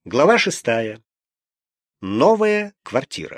Глава 6. Новая квартира.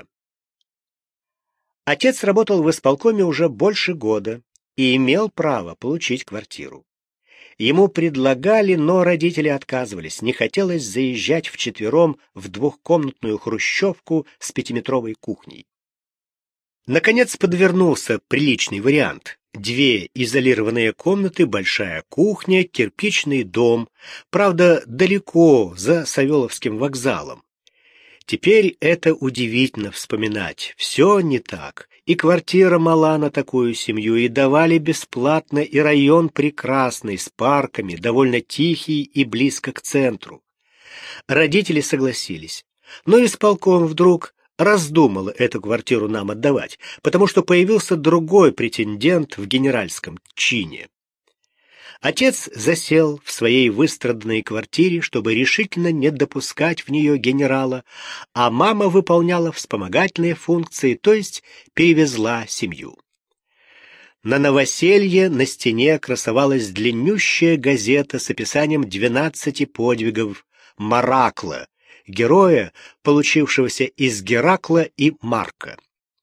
Отец работал в исполкоме уже больше года и имел право получить квартиру. Ему предлагали, но родители отказывались. Не хотелось заезжать вчетвером в двухкомнатную хрущевку с 5-метровой кухней. Наконец подвернулся приличный вариант. 2 изолированные комнаты, большая кухня, кирпичный дом, правда, далеко за Савеловским вокзалом. Теперь это удивительно вспоминать. Все не так. И квартира мала на такую семью, и давали бесплатно, и район прекрасный, с парками, довольно тихий и близко к центру. Родители согласились, но исполком вдруг раздумала эту квартиру нам отдавать, потому что появился другой претендент в генеральском чине. Отец засел в своей выстраданной квартире, чтобы решительно не допускать в нее генерала, а мама выполняла вспомогательные функции, то есть перевезла семью. На новоселье на стене красовалась длиннющая газета с описанием 12 подвигов Маракла, героя, получившегося из Геракла и Марка.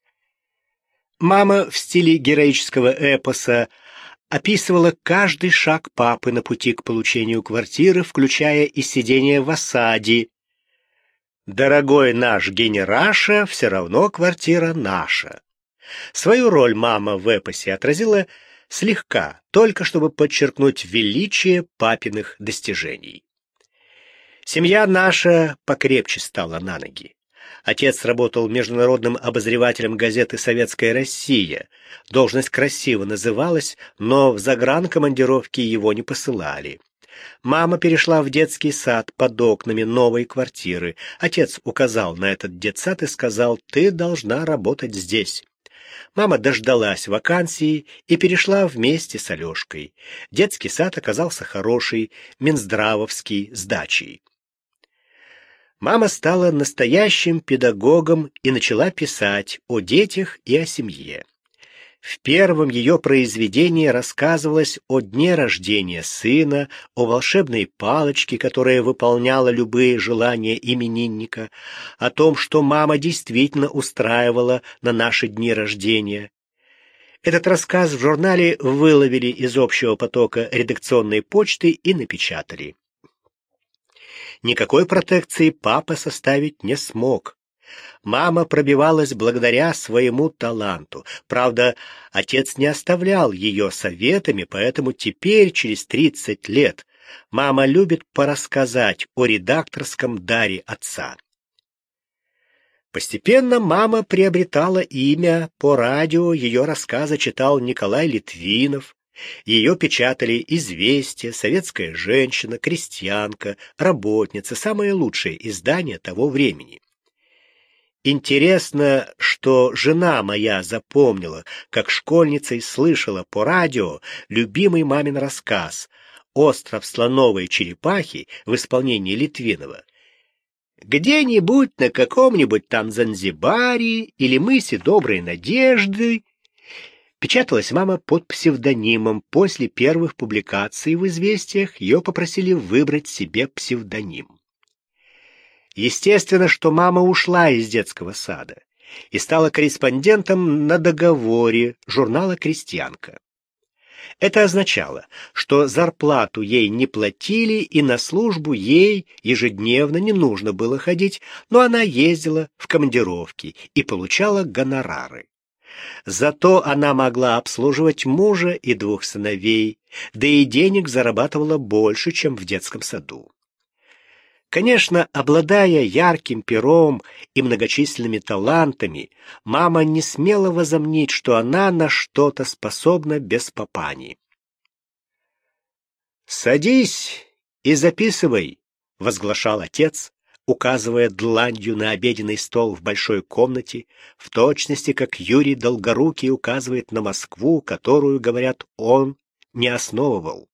Мама в стиле героического эпоса описывала каждый шаг папы на пути к получению квартиры, включая и сидение в осаде. «Дорогой наш генераша, все равно квартира наша». Свою роль мама в эпосе отразила слегка, только чтобы подчеркнуть величие папиных достижений. Семья наша покрепче стала на ноги. Отец работал международным обозревателем газеты «Советская Россия». Должность красиво называлась, но в загранкомандировки его не посылали. Мама перешла в детский сад под окнами новой квартиры. Отец указал на этот детсад и сказал: «Ты должна работать здесь». Мама дождалась вакансии и перешла вместе с Алешкой. Детский сад оказался хороший, минздравовский, с дачей. Мама стала настоящим педагогом и начала писать о детях и о семье. В первом ее произведении рассказывалось о дне рождения сына, о волшебной палочке, которая выполняла любые желания именинника, о том, что мама действительно устраивала на наши дни рождения. Этот рассказ в журнале выловили из общего потока редакционной почты и напечатали. Никакой протекции папа составить не смог. Мама пробивалась благодаря своему таланту. Правда, отец не оставлял ее советами, поэтому теперь, через 30 лет, мама любит порассказать о редакторском даре отца. Постепенно мама приобретала имя. По радио ее рассказы читал Николай Литвинов. Ее печатали «Известия», «Советская женщина», «Крестьянка», «Работница», самые лучшие издания того времени. Интересно, что жена моя запомнила, как школьницей слышала по радио любимый мамин рассказ «Остров слоновой черепахи» в исполнении Литвинова. Где-нибудь на каком-нибудь там Занзибаре или мысе Доброй Надежды. Печаталась мама под псевдонимом. После первых публикаций в «Известиях» ее попросили выбрать себе псевдоним. Естественно, что мама ушла из детского сада и стала корреспондентом на договоре журнала «Крестьянка». Это означало, что зарплату ей не платили и на службу ей ежедневно не нужно было ходить, но она ездила в командировки и получала гонорары. Зато она могла обслуживать мужа и 2 сыновей, да и денег зарабатывала больше, чем в детском саду. Конечно, обладая ярким пером и многочисленными талантами, мама не смела возомнить, что она на что-то способна без папани. «Садись и записывай», — возглашал отец, указывая дланью на обеденный стол в большой комнате, в точности, как Юрий Долгорукий указывает на Москву, которую, говорят, он не основывал.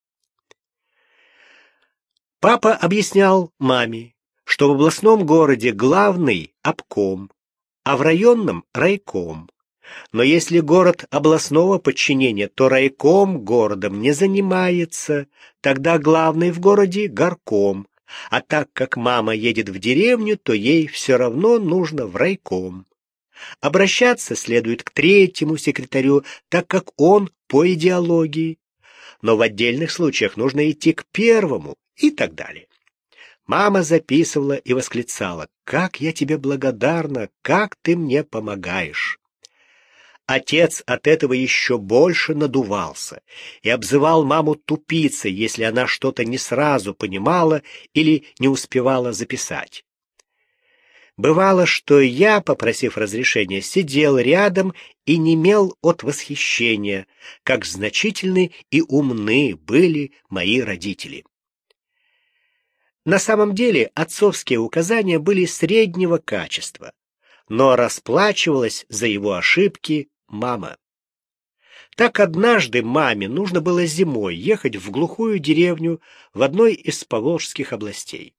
Папа объяснял маме, что в областном городе главный обком, а в районном райком. Но если город областного подчинения, то райком городом не занимается, тогда главный в городе горком, А так как мама едет в деревню, то ей все равно нужно в райком. Обращаться следует к третьему секретарю, так как он по идеологии. Но в отдельных случаях нужно идти к первому и так далее. Мама записывала и восклицала: «Как я тебе благодарна, как ты мне помогаешь!» Отец от этого еще больше надувался и обзывал маму тупицей, если она что-то не сразу понимала или не успевала записать. Бывало, что я, попросив разрешения, сидел рядом и немел от восхищения, как значительны и умны были мои родители. На самом деле отцовские указания были среднего качества, но расплачивалась за его ошибки мама. Так однажды маме нужно было зимой ехать в глухую деревню в одной из поволжских областей.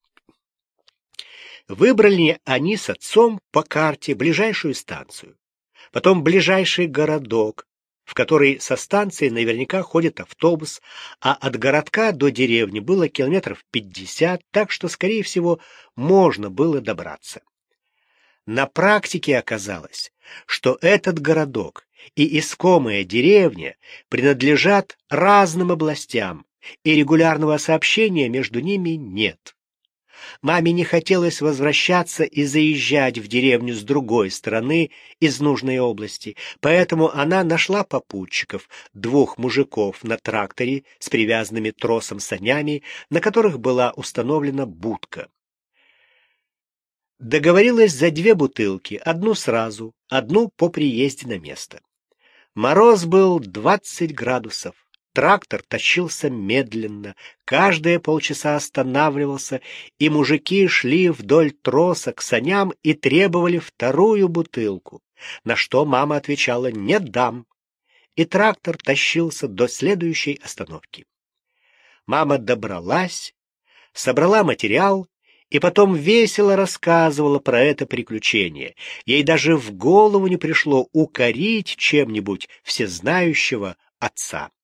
Выбрали они с отцом по карте ближайшую станцию, потом ближайший городок, в который со станции наверняка ходит автобус, а от городка до деревни было километров 50, так что, скорее всего, можно было добраться. На практике оказалось, что этот городок и искомая деревня принадлежат разным областям, и регулярного сообщения между ними нет. Маме не хотелось возвращаться и заезжать в деревню с другой стороны из нужной области, поэтому она нашла попутчиков, 2 мужиков на тракторе с привязанными тросом санями, на которых была установлена будка. Договорилась за 2 бутылки, одну сразу, одну по приезде на место. Мороз был 20 градусов. Трактор тащился медленно, каждые полчаса останавливался, и мужики шли вдоль троса к саням и требовали 2 бутылку, на что мама отвечала: «Не дам». И трактор тащился до следующей остановки. Мама добралась, собрала материал и потом весело рассказывала про это приключение. Ей даже в голову не пришло укорить чем-нибудь всезнающего отца.